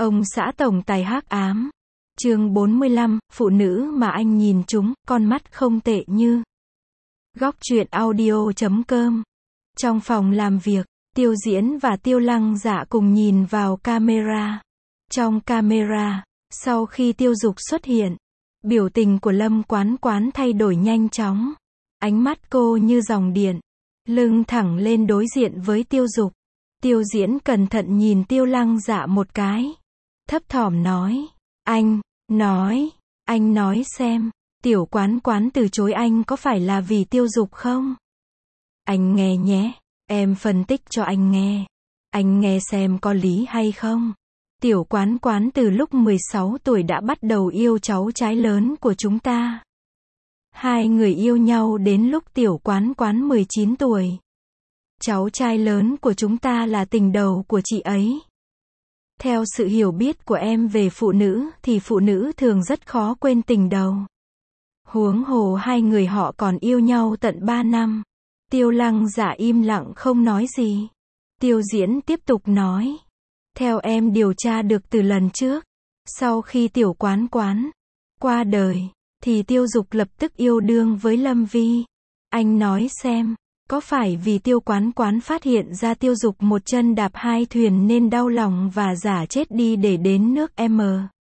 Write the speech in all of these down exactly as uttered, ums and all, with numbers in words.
Ông xã tổng tài hắc ám. Chương bốn mươi lăm, phụ nữ mà anh nhìn chúng, con mắt không tệ như. Góc truyện audio chấm com. Trong phòng làm việc, Tiêu Diễn và Tiêu Lăng Dạ cùng nhìn vào camera. Trong camera, sau khi Tiêu Dục xuất hiện, biểu tình của Lâm Quán Quán thay đổi nhanh chóng. Ánh mắt cô như dòng điện, lưng thẳng lên đối diện với Tiêu Dục. Tiêu Diễn cẩn thận nhìn Tiêu Lăng Dạ một cái, thấp thỏm nói, anh, nói, anh nói xem, Tiểu Quán Quán từ chối anh có phải là vì Tiêu Dục không? Anh nghe nhé, em phân tích cho anh nghe. Anh nghe xem có lý hay không. Tiểu Quán Quán từ lúc mười sáu tuổi đã bắt đầu yêu cháu trai lớn của chúng ta. Hai người yêu nhau đến lúc Tiểu Quán Quán mười chín tuổi. Cháu trai lớn của chúng ta là tình đầu của chị ấy. Theo sự hiểu biết của em về phụ nữ thì phụ nữ thường rất khó quên tình đầu. Huống hồ hai người họ còn yêu nhau tận ba năm. Tiêu Lăng Dạ im lặng không nói gì. Tiêu Diễn tiếp tục nói. Theo em điều tra được từ lần trước, sau khi Tiểu Quán Quán qua đời, thì Tiêu Dục lập tức yêu đương với Lâm Vi. Anh nói xem, có phải vì Tiêu Quán Quán phát hiện ra Tiêu Dục một chân đạp hai thuyền nên đau lòng và giả chết đi để đến nước M.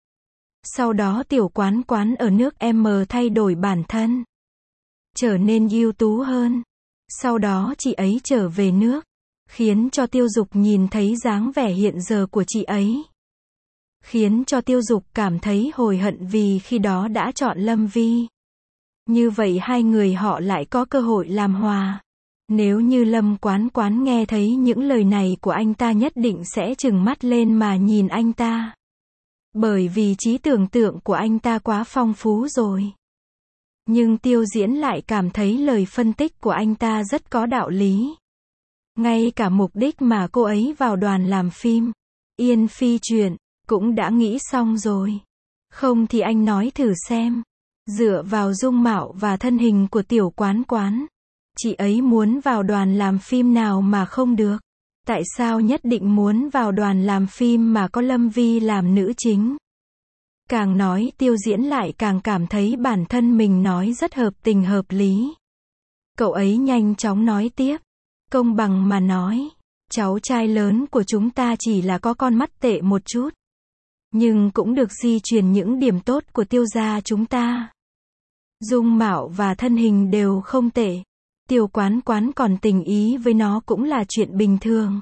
Sau đó Tiểu Quán Quán ở nước M thay đổi bản thân, trở nên ưu tú hơn. Sau đó chị ấy trở về nước, khiến cho Tiêu Dục nhìn thấy dáng vẻ hiện giờ của chị ấy. Khiến cho Tiêu Dục cảm thấy hối hận vì khi đó đã chọn Lâm Vi. Như vậy hai người họ lại có cơ hội làm hòa. Nếu như Lâm Quán Quán nghe thấy những lời này của anh ta nhất định sẽ trừng mắt lên mà nhìn anh ta. Bởi vì trí tưởng tượng của anh ta quá phong phú rồi. Nhưng Tiêu Diễn lại cảm thấy lời phân tích của anh ta rất có đạo lý. Ngay cả mục đích mà cô ấy vào đoàn làm phim Yên Phi Truyện cũng đã nghĩ xong rồi. Không thì anh nói thử xem. Dựa vào dung mạo và thân hình của Tiểu Quán Quán, chị ấy muốn vào đoàn làm phim nào mà không được? Tại sao nhất định muốn vào đoàn làm phim mà có Lâm Vi làm nữ chính? Càng nói Tiêu Diễn lại càng cảm thấy bản thân mình nói rất hợp tình hợp lý. Cậu ấy nhanh chóng nói tiếp. Công bằng mà nói, cháu trai lớn của chúng ta chỉ là có con mắt tệ một chút, nhưng cũng được di truyền những điểm tốt của Tiêu gia chúng ta. Dung mạo và thân hình đều không tệ. Tiểu Quán Quán còn tình ý với nó cũng là chuyện bình thường.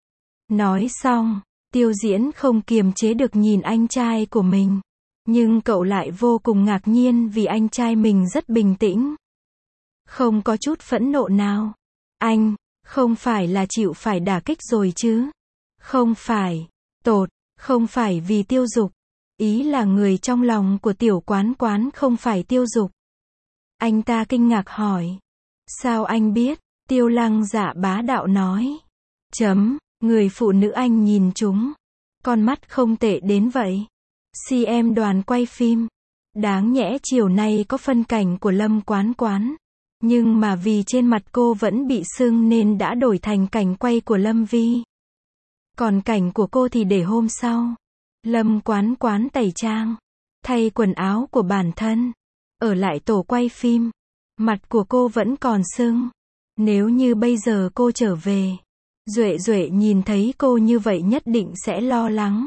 Nói xong, Tiêu Diễn không kiềm chế được nhìn anh trai của mình. Nhưng cậu lại vô cùng ngạc nhiên vì anh trai mình rất bình tĩnh. Không có chút phẫn nộ nào. Anh, không phải là chịu phải đả kích rồi chứ? Không phải. Tột, không phải vì Tiêu Dục. Ý là người trong lòng của Tiểu Quán Quán không phải Tiêu Dục. Anh ta kinh ngạc hỏi. Sao anh biết? Tiêu Lăng Dạ bá đạo nói. Chấm, người phụ nữ anh nhìn chúng. Con mắt không tệ đến vậy. xê em đoàn quay phim. Đáng nhẽ chiều nay có phân cảnh của Lâm Quán Quán. Nhưng mà vì trên mặt cô vẫn bị sưng nên đã đổi thành cảnh quay của Lâm Vi. Còn cảnh của cô thì để hôm sau. Lâm Quán Quán tẩy trang, thay quần áo của bản thân, ở lại tổ quay phim. Mặt của cô vẫn còn sưng. Nếu như bây giờ cô trở về, Duệ Duệ nhìn thấy cô như vậy nhất định sẽ lo lắng.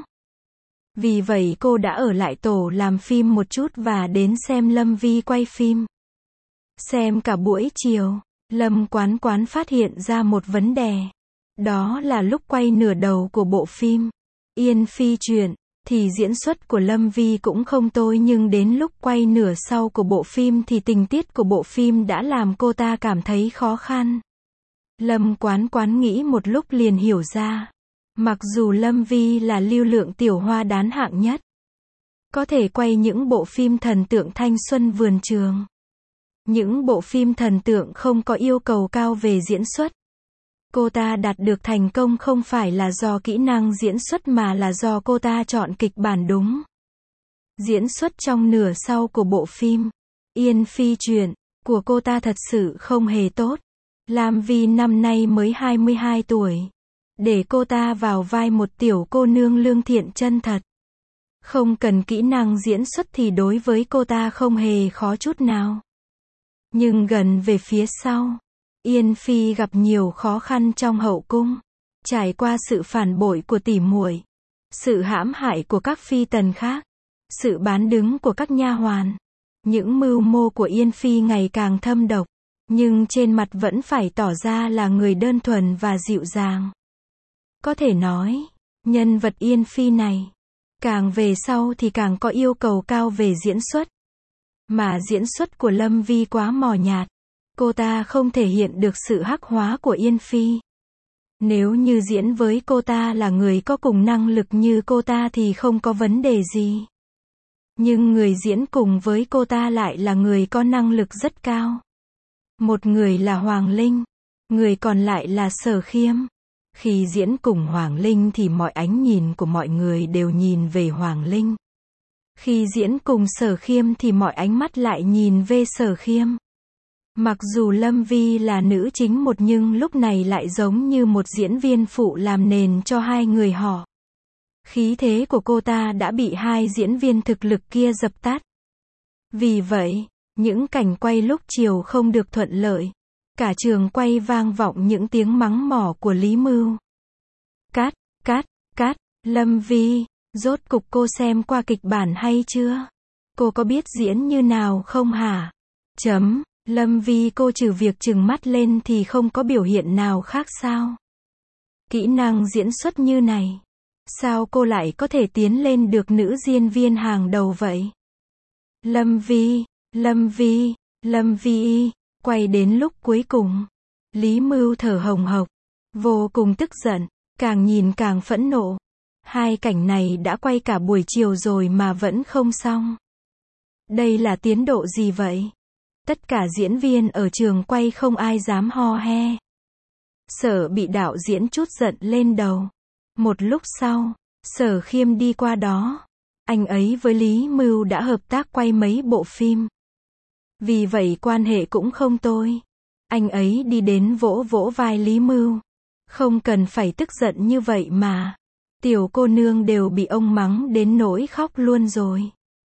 Vì vậy cô đã ở lại tổ làm phim một chút và đến xem Lâm Vi quay phim. Xem cả buổi chiều, Lâm Quán Quán phát hiện ra một vấn đề. Đó là lúc quay nửa đầu của bộ phim Yên Phi Truyện, thì diễn xuất của Lâm Vi cũng không tồi, nhưng đến lúc quay nửa sau của bộ phim thì tình tiết của bộ phim đã làm cô ta cảm thấy khó khăn. Lâm Quán Quán nghĩ một lúc liền hiểu ra. Mặc dù Lâm Vi là lưu lượng tiểu hoa đán hạng nhất, có thể quay những bộ phim thần tượng thanh xuân vườn trường, những bộ phim thần tượng không có yêu cầu cao về diễn xuất, cô ta đạt được thành công không phải là do kỹ năng diễn xuất mà là do cô ta chọn kịch bản đúng. Diễn xuất trong nửa sau của bộ phim Yên Phi Truyện của cô ta thật sự không hề tốt. Lam Vi năm nay mới hai mươi hai tuổi. Để cô ta vào vai một tiểu cô nương lương thiện chân thật, Không cần kỹ năng diễn xuất thì đối với cô ta không hề khó chút nào. Nhưng gần về phía sau, Yên Phi gặp nhiều khó khăn trong hậu cung. Trải qua sự phản bội của tỷ muội, sự hãm hại của các phi tần khác, sự bán đứng của các nha hoàn. Những mưu mô của Yên Phi ngày càng thâm độc, nhưng trên mặt vẫn phải tỏ ra là người đơn thuần và dịu dàng. Có thể nói, nhân vật Yên Phi này, càng về sau thì càng có yêu cầu cao về diễn xuất. Mà diễn xuất của Lâm Vi quá mờ nhạt. Cô ta không thể hiện được sự hắc hóa của Yên Phi. Nếu như diễn với cô ta là người có cùng năng lực như cô ta thì không có vấn đề gì. Nhưng người diễn cùng với cô ta lại là người có năng lực rất cao. Một người là Hoàng Linh, người còn lại là Sở Khiêm. Khi diễn cùng Hoàng Linh thì mọi ánh nhìn của mọi người đều nhìn về Hoàng Linh. Khi diễn cùng Sở Khiêm thì mọi ánh mắt lại nhìn về Sở Khiêm. Mặc dù Lâm Vi là nữ chính một nhưng lúc này lại giống như một diễn viên phụ làm nền cho hai người họ. Khí thế của cô ta đã bị hai diễn viên thực lực kia dập tắt. Vì vậy, những cảnh quay lúc chiều không được thuận lợi. Cả trường quay vang vọng những tiếng mắng mỏ của Lý Mưu. Cát, cát, cát, Lâm Vi, rốt cục cô xem qua kịch bản hay chưa? Cô có biết diễn như nào không hả? Chấm, Lâm Vi cô trừ việc trừng mắt lên thì không có biểu hiện nào khác sao? Kỹ năng diễn xuất như này, sao cô lại có thể tiến lên được nữ diễn viên hàng đầu vậy? Lâm Vi, Lâm Vi, Lâm Vi, quay đến lúc cuối cùng. Lý Mưu thở hồng hộc, vô cùng tức giận, càng nhìn càng phẫn nộ. Hai cảnh này đã quay cả buổi chiều rồi mà vẫn không xong. Đây là tiến độ gì vậy? Tất cả diễn viên ở trường quay không ai dám ho he. Sở bị đạo diễn trút giận lên đầu. Một lúc sau, Sở Khiêm đi qua đó. Anh ấy với Lý Mưu đã hợp tác quay mấy bộ phim. Vì vậy quan hệ cũng không tồi. Anh ấy đi đến vỗ vỗ vai Lý Mưu. Không cần phải tức giận như vậy mà. Tiểu cô nương đều bị ông mắng đến nỗi khóc luôn rồi.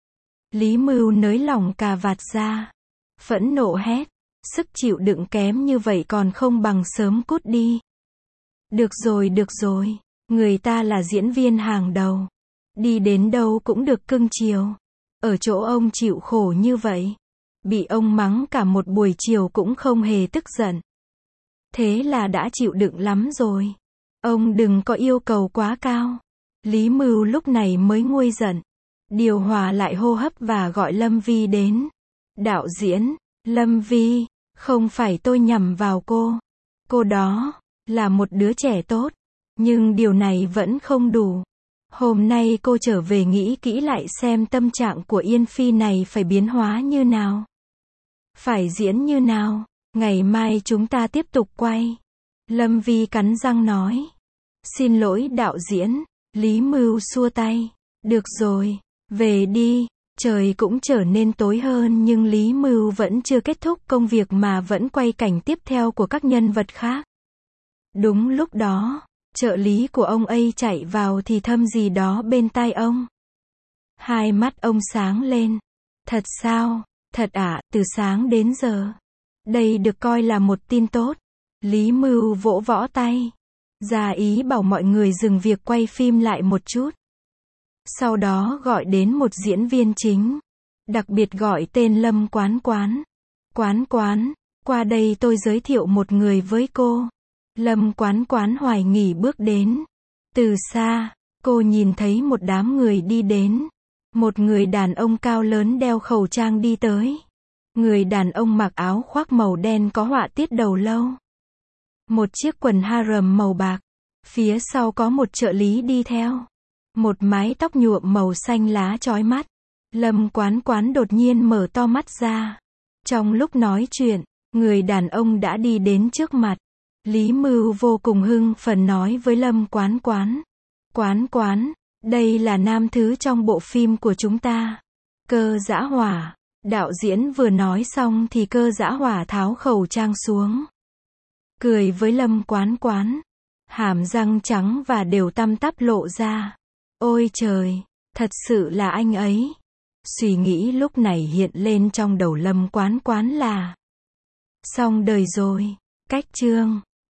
Lý Mưu nới lỏng cà vạt ra. Phẫn nộ hét. Sức chịu đựng kém như vậy còn không bằng sớm cút đi. Được rồi được rồi. Người ta là diễn viên hàng đầu. Đi đến đâu cũng được cưng chiều. Ở chỗ ông chịu khổ như vậy. Bị ông mắng cả một buổi chiều cũng không hề tức giận. Thế là đã chịu đựng lắm rồi. Ông đừng có yêu cầu quá cao. Lý Mưu lúc này mới nguôi giận. Điều hòa lại hô hấp và gọi Lâm Vi đến. Đạo diễn, Lâm Vi, không phải tôi nhầm vào cô. Cô đó, là một đứa trẻ tốt. Nhưng điều này vẫn không đủ. Hôm nay cô trở về nghĩ kỹ lại xem tâm trạng của Yên Phi này phải biến hóa như nào. Phải diễn như nào. Ngày mai chúng ta tiếp tục quay. Lâm Vi cắn răng nói. Xin lỗi đạo diễn. Lý Mưu xua tay. Được rồi, về đi. Trời cũng trở nên tối hơn nhưng Lý Mưu vẫn chưa kết thúc công việc mà vẫn quay cảnh tiếp theo của các nhân vật khác. Đúng lúc đó, trợ lý của ông ấy chạy vào thì thầm gì đó bên tai ông. Hai mắt ông sáng lên. Thật sao? Thật ạ, à, từ sáng đến giờ. Đây được coi là một tin tốt. Lý Mưu vỗ võ tay. Ra ý bảo mọi người dừng việc quay phim lại một chút. Sau đó gọi đến một diễn viên chính. Đặc biệt gọi tên Lâm Quán Quán. Quán Quán, qua đây tôi giới thiệu một người với cô. Lâm Quán Quán hoài nghỉ bước đến. Từ xa, cô nhìn thấy một đám người đi đến. Một người đàn ông cao lớn đeo khẩu trang đi tới. Người đàn ông mặc áo khoác màu đen có họa tiết đầu lâu. Một chiếc quần harem màu bạc. Phía sau có một trợ lý đi theo. Một mái tóc nhuộm màu xanh lá chói mắt. Lâm Quán Quán đột nhiên mở to mắt ra. Trong lúc nói chuyện, người đàn ông đã đi đến trước mặt. Lý Mưu vô cùng hưng phấn nói với Lâm Quán Quán. Quán Quán, đây là nam thứ trong bộ phim của chúng ta. Cơ Dã Hỏa. Đạo diễn vừa nói xong thì Cơ Dã Hỏa tháo khẩu trang xuống. Cười với Lâm Quán Quán. Hàm răng trắng và đều tăm tắp lộ ra. Ôi trời, Thật sự là anh ấy. Suy nghĩ lúc này hiện lên trong đầu Lâm Quán Quán là xong đời rồi. Cách chương